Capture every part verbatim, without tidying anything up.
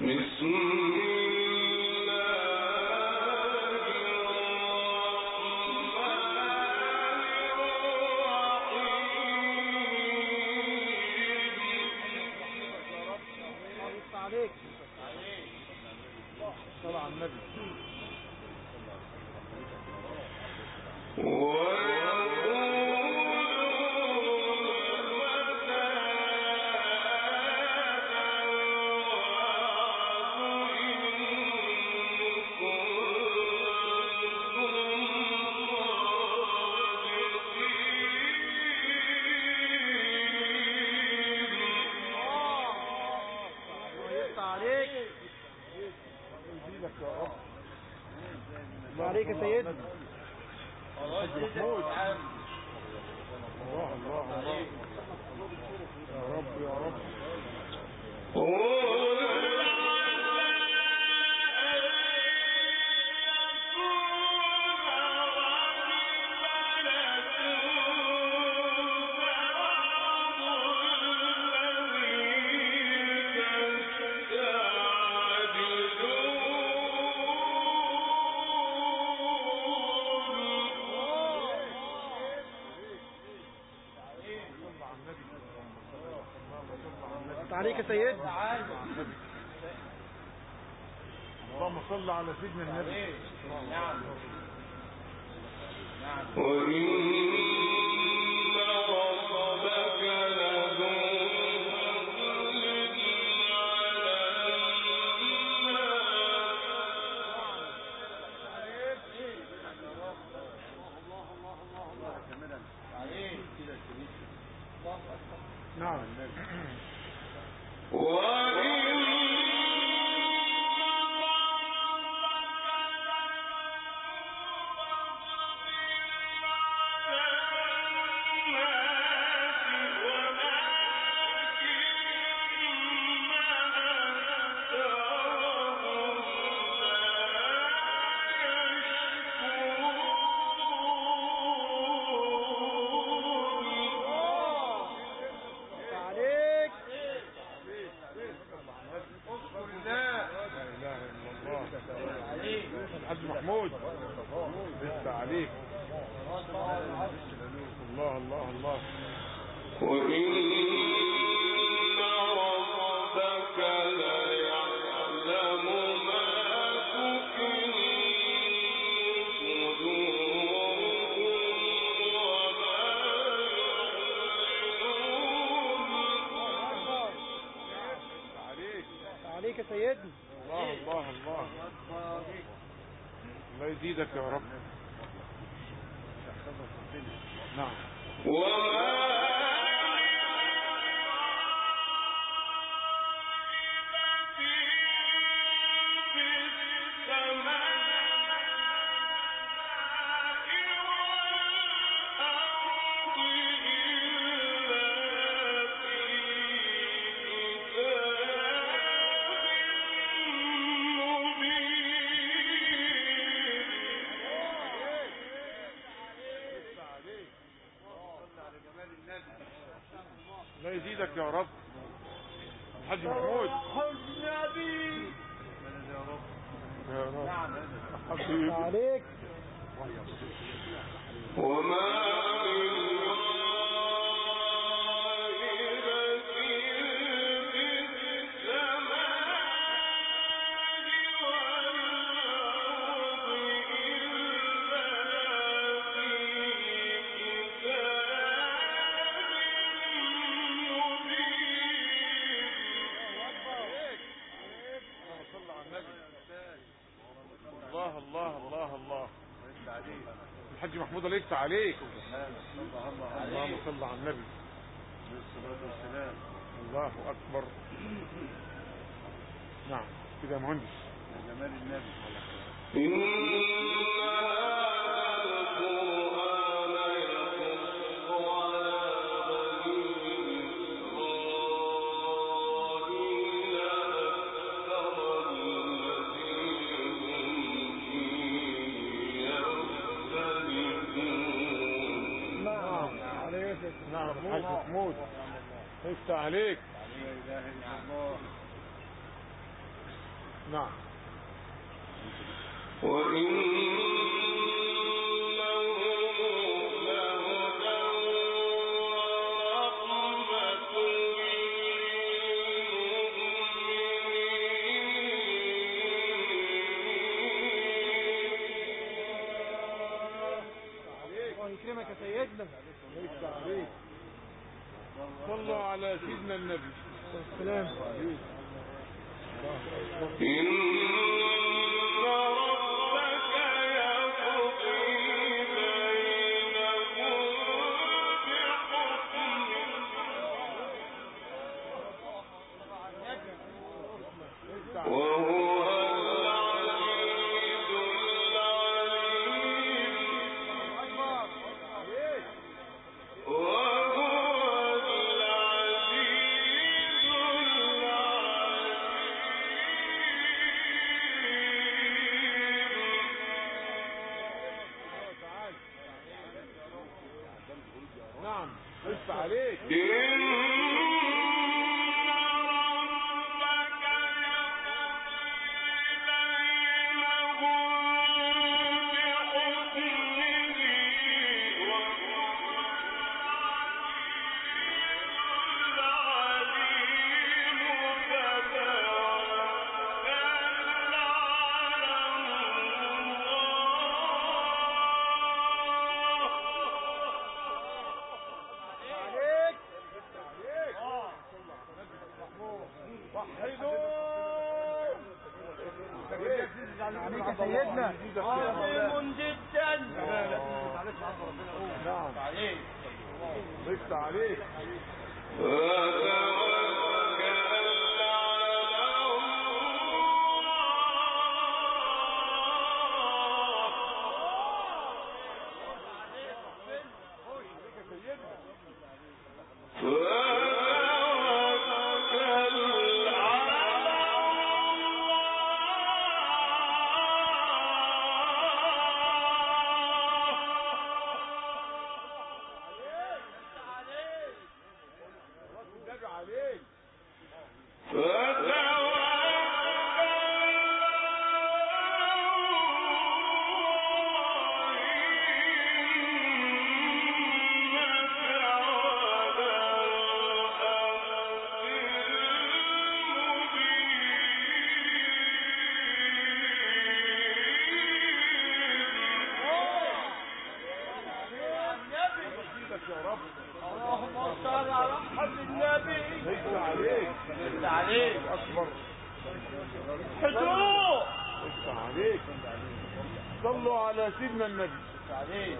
عليك يا سيدنا. الله الله الله يا رب يا رب. عليك يا سيدنا. اللهم صل على سيدنا النبي. نعم نعم. نعم الحاج محمود لسه عليك. الله الله الله. وإن ربك ليعلم ما تكن صدورهم وما يعلنون. عليك يا سيدنا. الله الله الله. الله يزيدك يا رب. نعم. لا يزيدك يا رب. الحاج محمود يا رب يا رب. نعم حبيبي عليك. وما الله الله الله الله. الحاج محمود ليس عليك. اللهم صل على النبي. الله اكبر. نعم كده يا مهندس. يا جمال النبي. نعم الحاج محمود ليس عليك. لا اله الا الله. نعم. يكرمك يا سيدنا. صلوا على سيدنا النبي. السلام. نعم. لسه عليك. عليك يا سيدنا. عظيم جدا. نعم. عليك. لسه عليك. اللهم صل على محمد النبي. لسه عليك. لسه عليك. أكبر. حضور. لسه عليك. صلوا على سيدنا النبي. لسه عليك.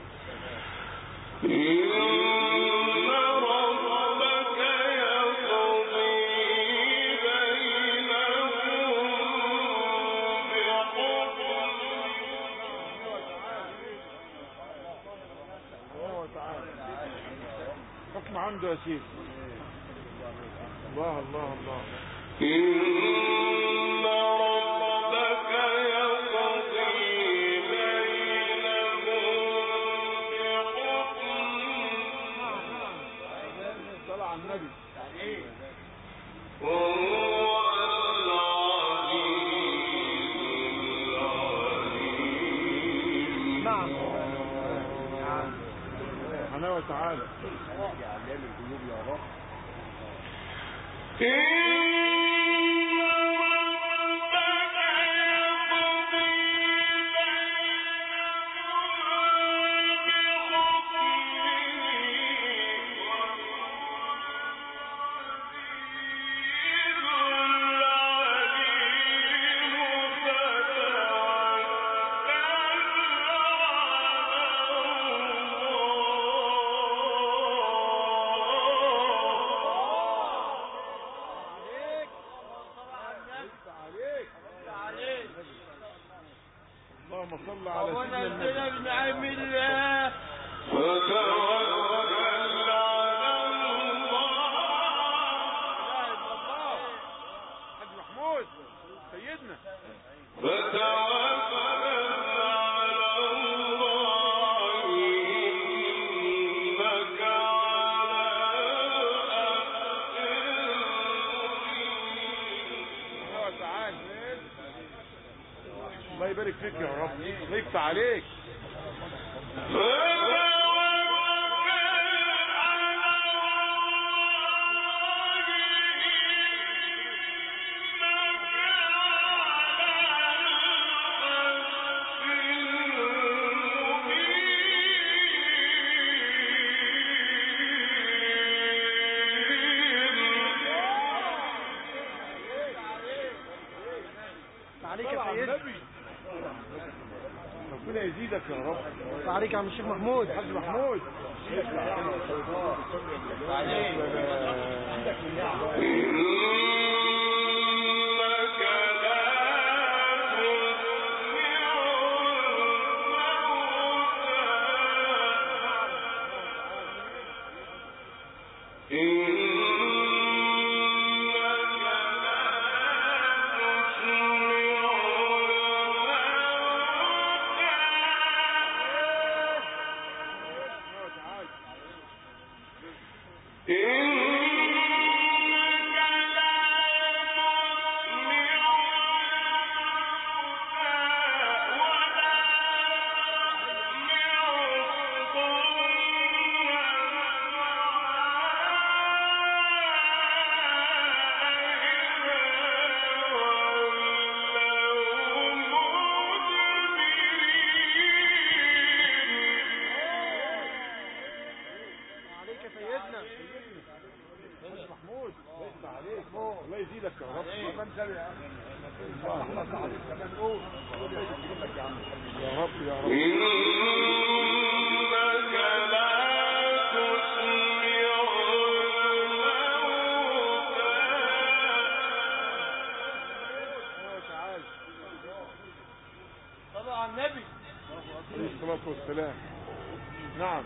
حكم عنده يا سيدي. الله الله الله. إن ربك يقضي بينهم بحكم. صلى على النبي. وهو العزيز العليم. نعم. سبحانه وتعالى. اللهم صل على سيدنا النبي. ابن عم الله. فتوكل على الله. حاج محمود سيدنا. فتوكل على الله إنك على أهل. تعالى. يبارك فيك يا رب. الله يفتح عليك. عليك يا سيدنا. ربنا يزيدك يا رب. عليك يا عم الشيخ محمود. حاج محمود. الله يزيدك يا رب. يا رب يا رب. إنك لا تسمع الموتى. صلوا على النبي عليه الصلاة والسلام. نعم.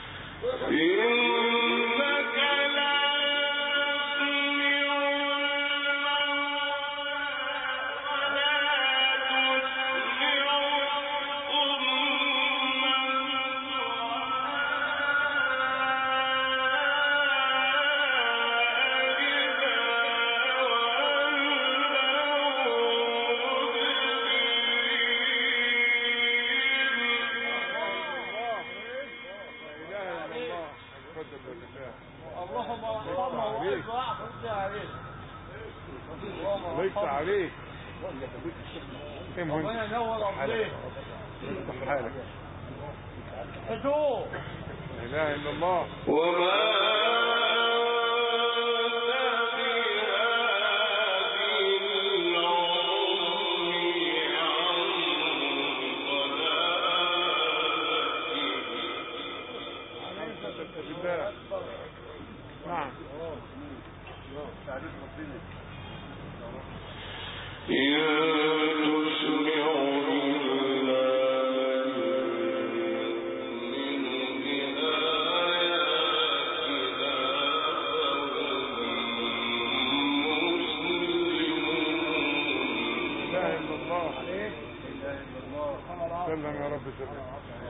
إنك لا اللهم اللهم عليك عليك الله يفتح عليك. ايه مهندس؟ ربنا ينور عليك. يفتح حالك. هدوء. لا اله الا الله. وما نعم. سلم يا رب سلم.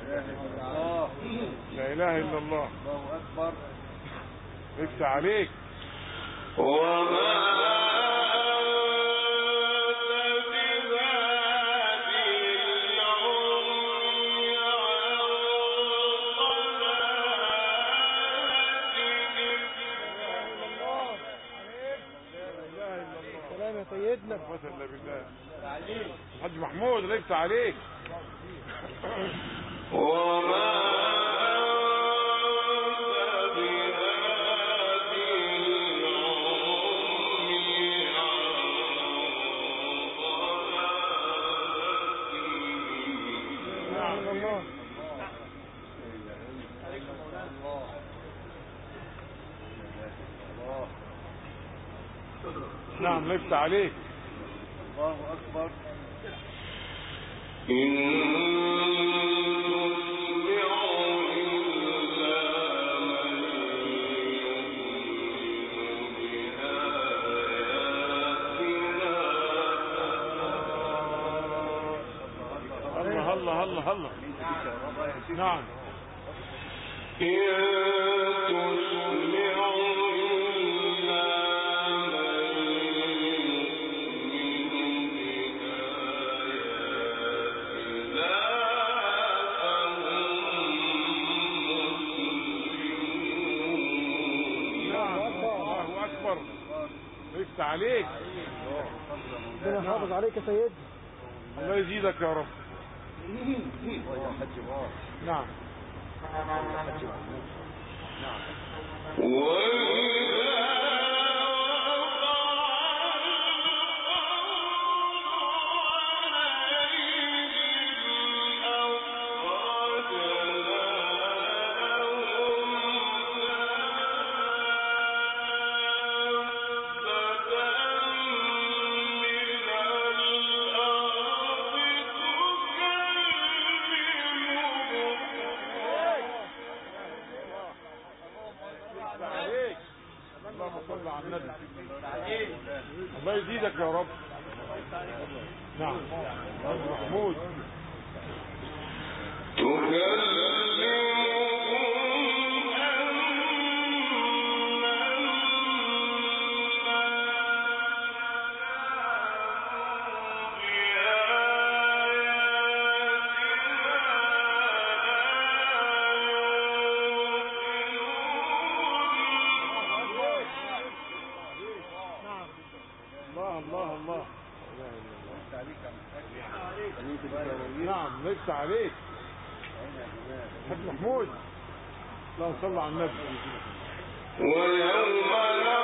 لا اله الا الله. الله اكبر. افتح عليك. وما سلام يا سيدنا. وصل بالله. حاج محمود الله يفتح عليك. وما نعم لفت عليك. الله أكبر. الله الله الله الله. نعم. لسه عليك. ربنا يحافظ عليك يا سيدنا. الله يزيدك يا رب. نعم. الله يزيدك يا رب. نعم. محمود. نعم لسه عليك. حاج محمود. اللهم صل على النبي. ويوم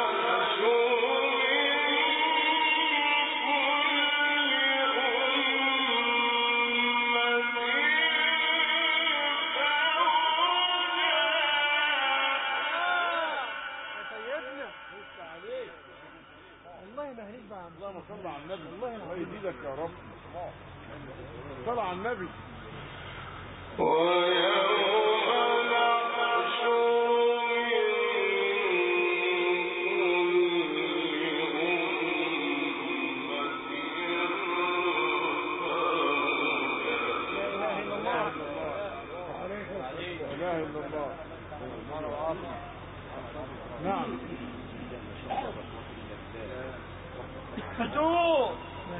اللهم صل على النبي. الله يزيدك يا رب. صل على النبي. نعم. هدوء.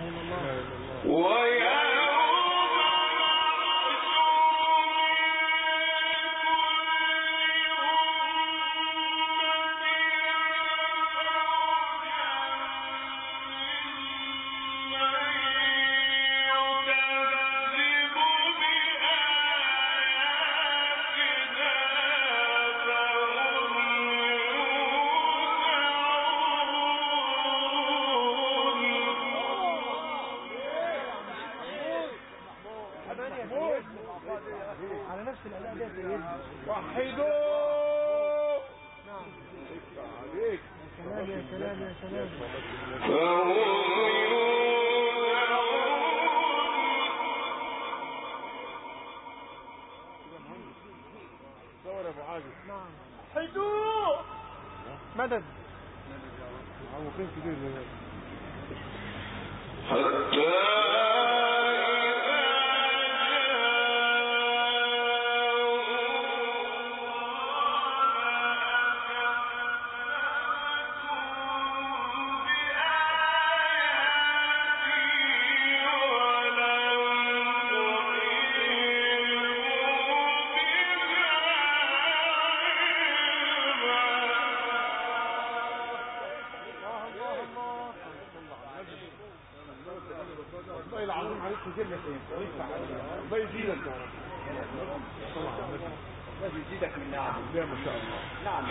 على نفس الأداء ده سيدنا. وحدوا. نعم. عليك. سلام يا سلام يا سلام. صور يا ابو عادل. نعم. حدوا. مدد. هو فين كده حتى الله العظيم عليك كتير الله يزيدك يا رب. الله يزيدك من نعم. يا ما شاء الله. نعم.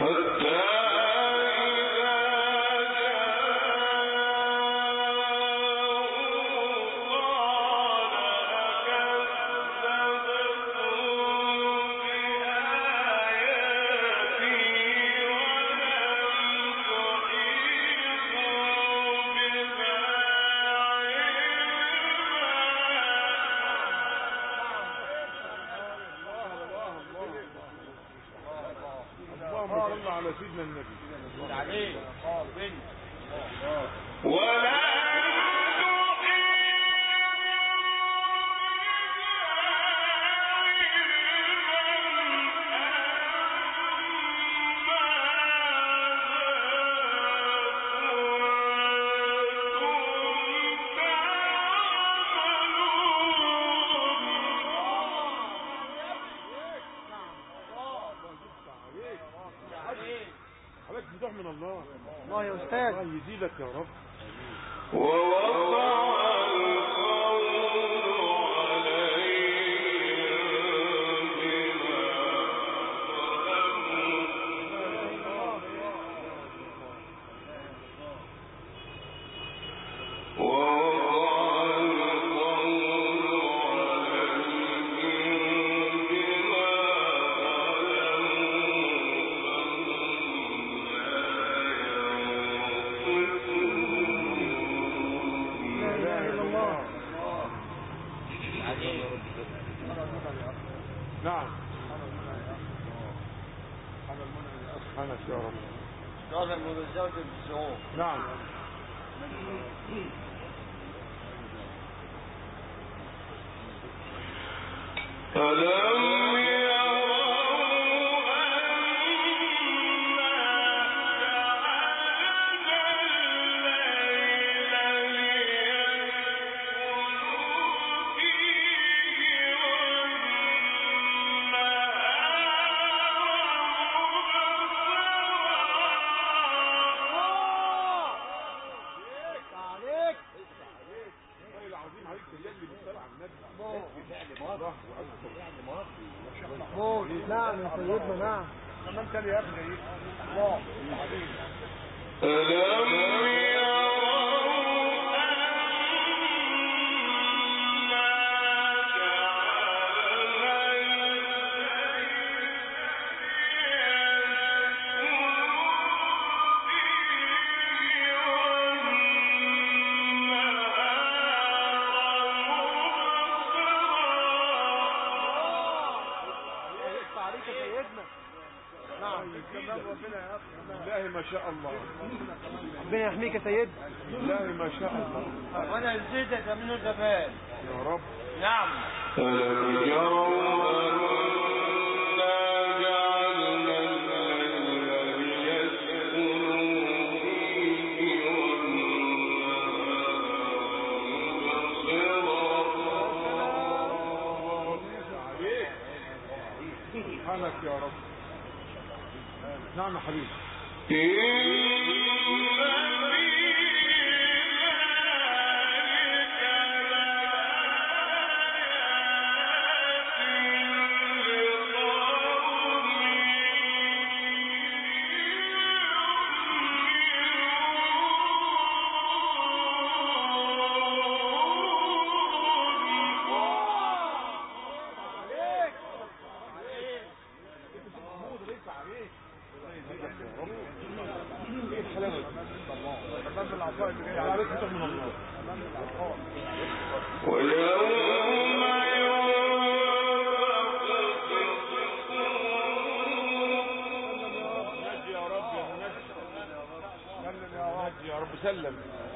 اللهم صل على سيدنا النبي عليه ولا الله يا أستاذ. الله يزيدك يا رب. ووقع القول نعم. سبحانك يا رب. قال المنزل بالشعور. نعم. ألم نعم يا سيدنا. نعم. كمان كان يا ابني الله عليك. ألم بالله ما شاء الله. ربنا يحميك يا سيدنا. بالله ما شاء الله. وانا زيدك منه زمان يا رب. نعم. ألم يروا أنا جعلنا الليل يسكنوا فيه سبحانك يا رب. نعم يا حبيبي. يا رب سلم.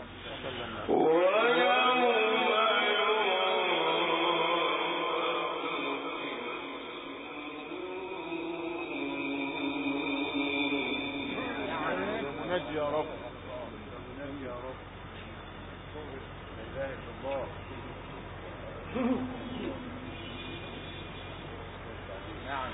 منجي يا رب. منجي يا رب. لا اله الا الله. نعم.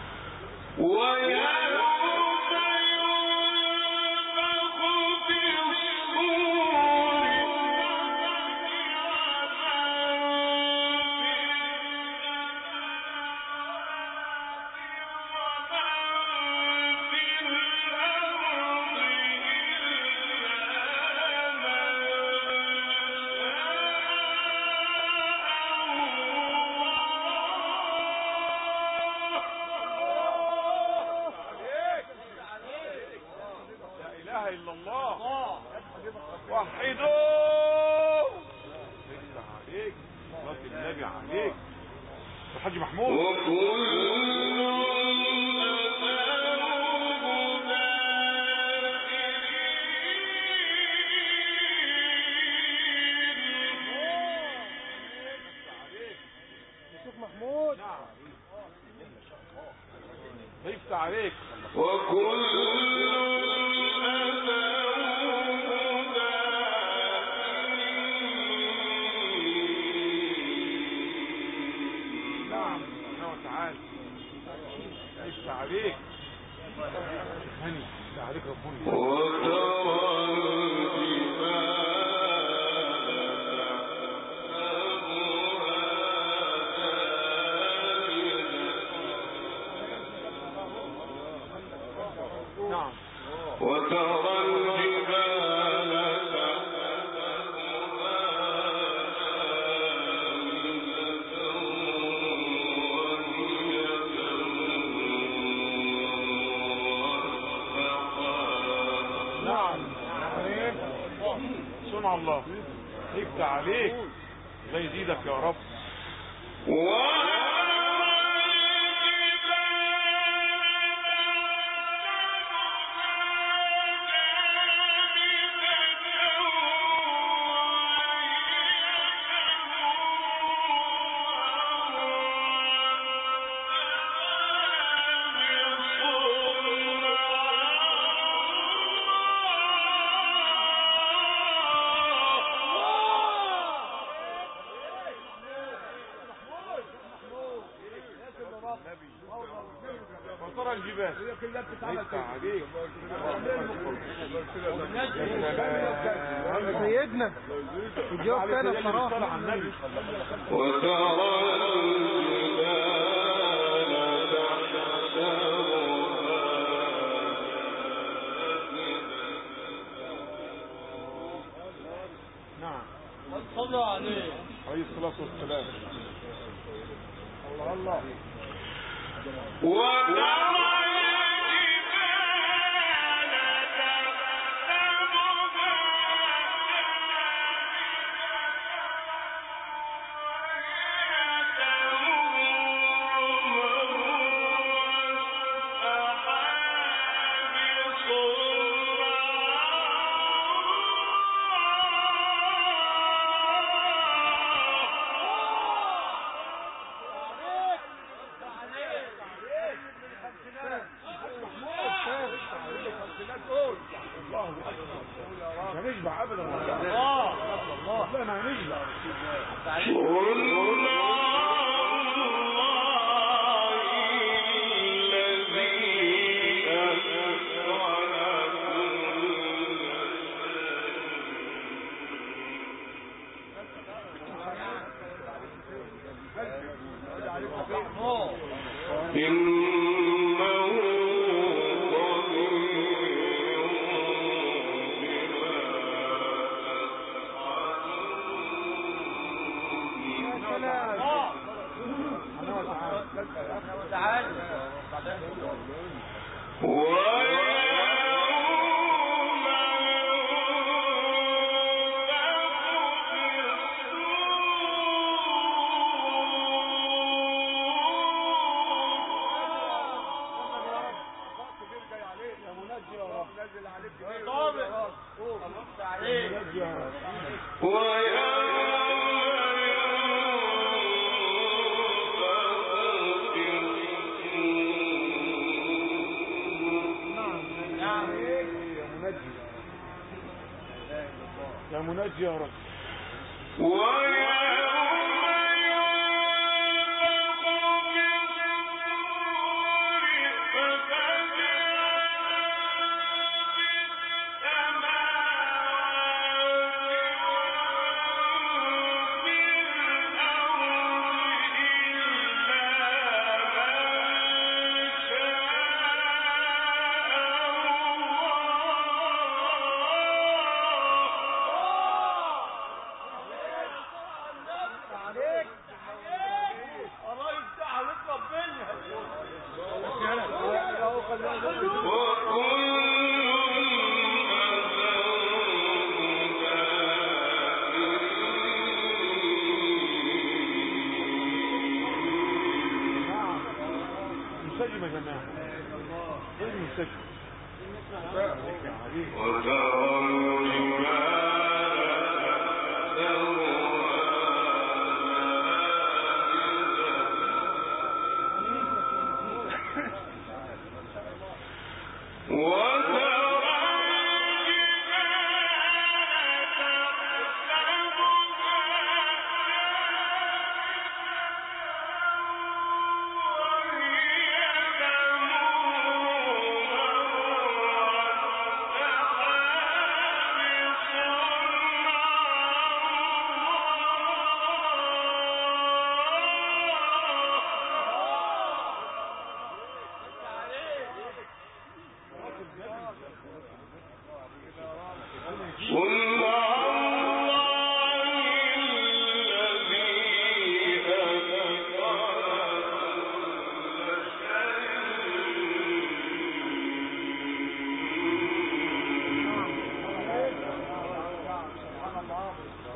إلا الله. وحدوا. عليك صلاة النبي عليك الحاج محمود. الشيخ محمود. نعم. ضيفت عليك. وكل عليك هني عليك ربنا. وترى مع الله. يفتح عليك زي يزيدك يا رب. وترى الجبال يفتح عليك. سيدنا الجواب كان الصراحة. وترى الجبال نعم. صلوا عليه عليه الصلاة والسلام. الله الله. هنشبع ابدا والله. والله ما هنشبع. يا منجي يا رب. منسجم يا جماعة. ايه المنسجم؟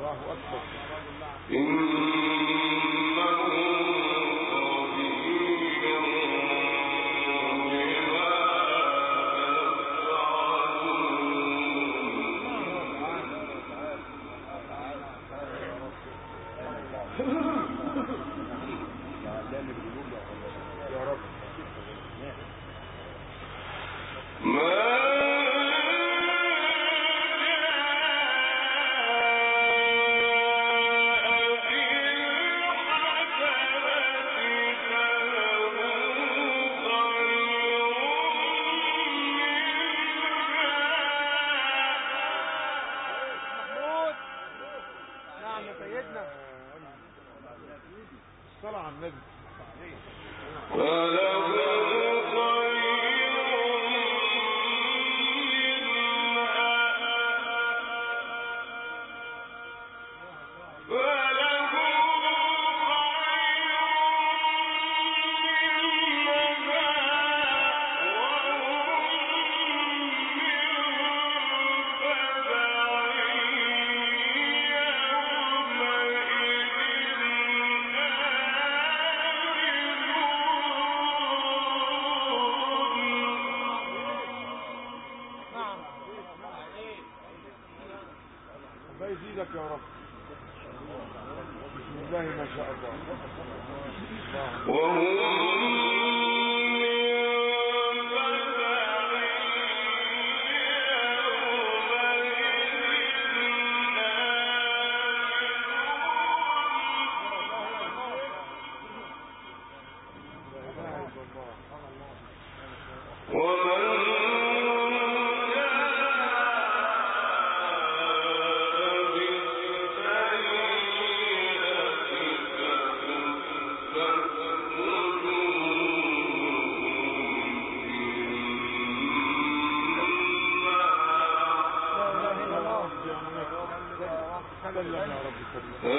الله أكبر. يا رب الصلاة على النبي. الله يزيدك يا رب. بسم الله ما شاء الله. سلم يا رب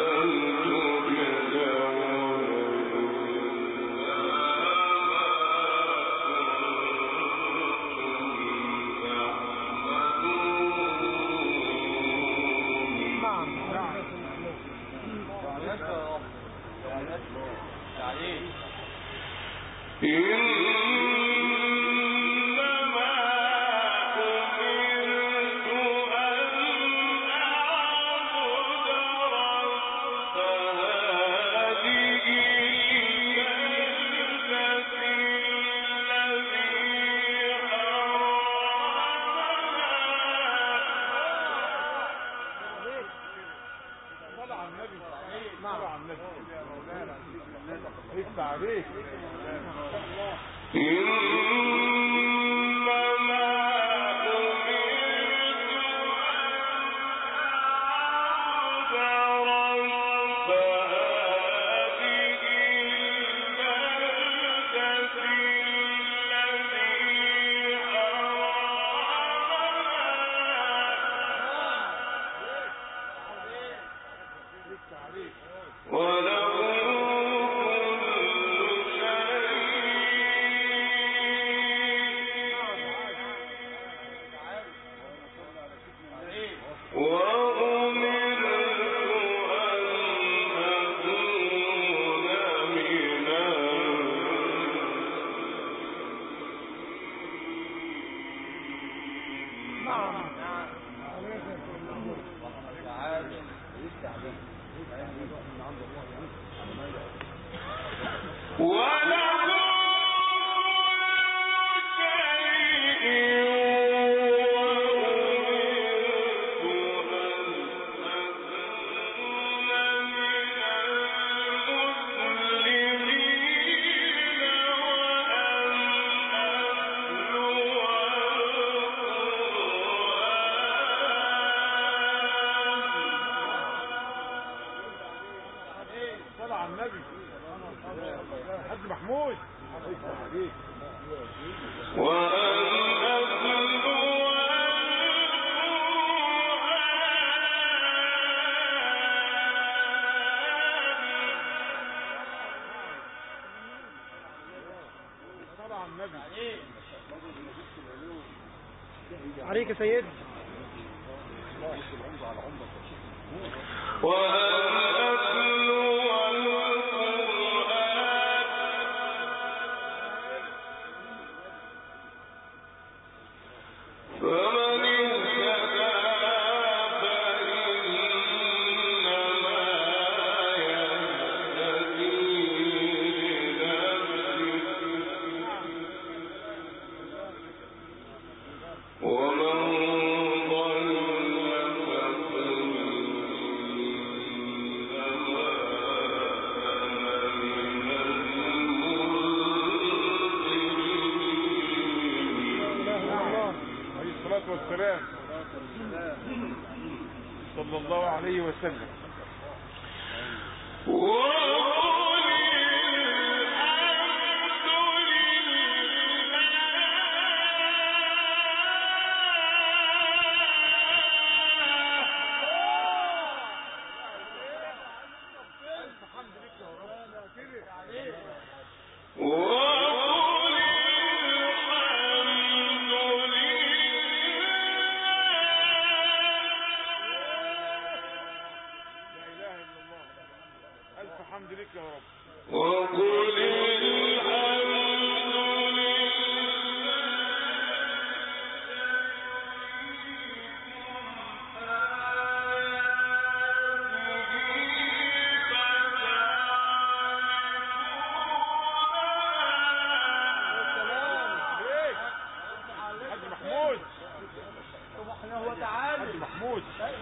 عليك. عليك يا سيدي. والسلام صلى الله عليه وسلم. الحمد لك يا رب. وقل محمود سبحانه وتعالى محمود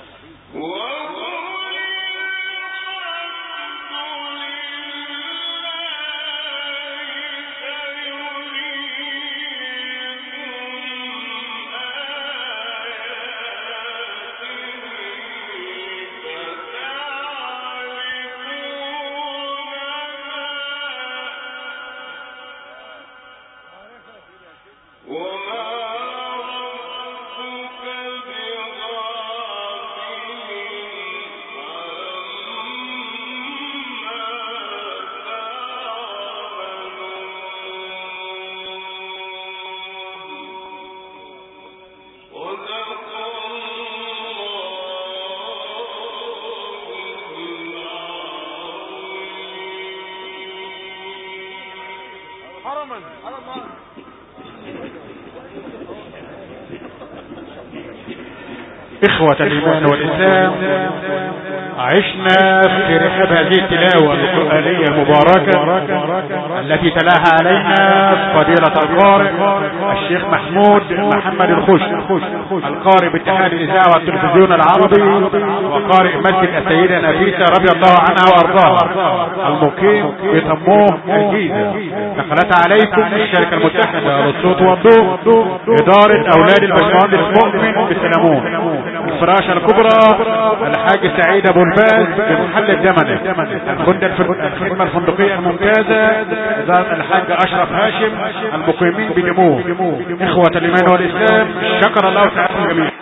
حرما حرما. إخوة الإيمان والإسلام، عشنا في رحاب هذه التلاوة القرآنية المباركة التي تلاها علينا فضيلة القارئ الشيخ محمود محمد الخش، القارئ باتحاد الإذاعة والتلفزيون العربي وقارئ مسجد السيدة نفيسة رضي الله عنها وأرضاها، المقيم في طموح الجيزة. نقلت عليكم الشركة المتحدة للصوت والضوء، إدارة أولاد الباشمهندس مؤمن بسلمون، الفراشة الكبرى الحاج سعيد أبو الباز بمحل الدمنة، الخدمة الفندقية الممتازة ذات الحاج أشرف هاشم، المقيمين بجموع. إخوة الإيمان والإسلام، شكر الله تعالى الجميع.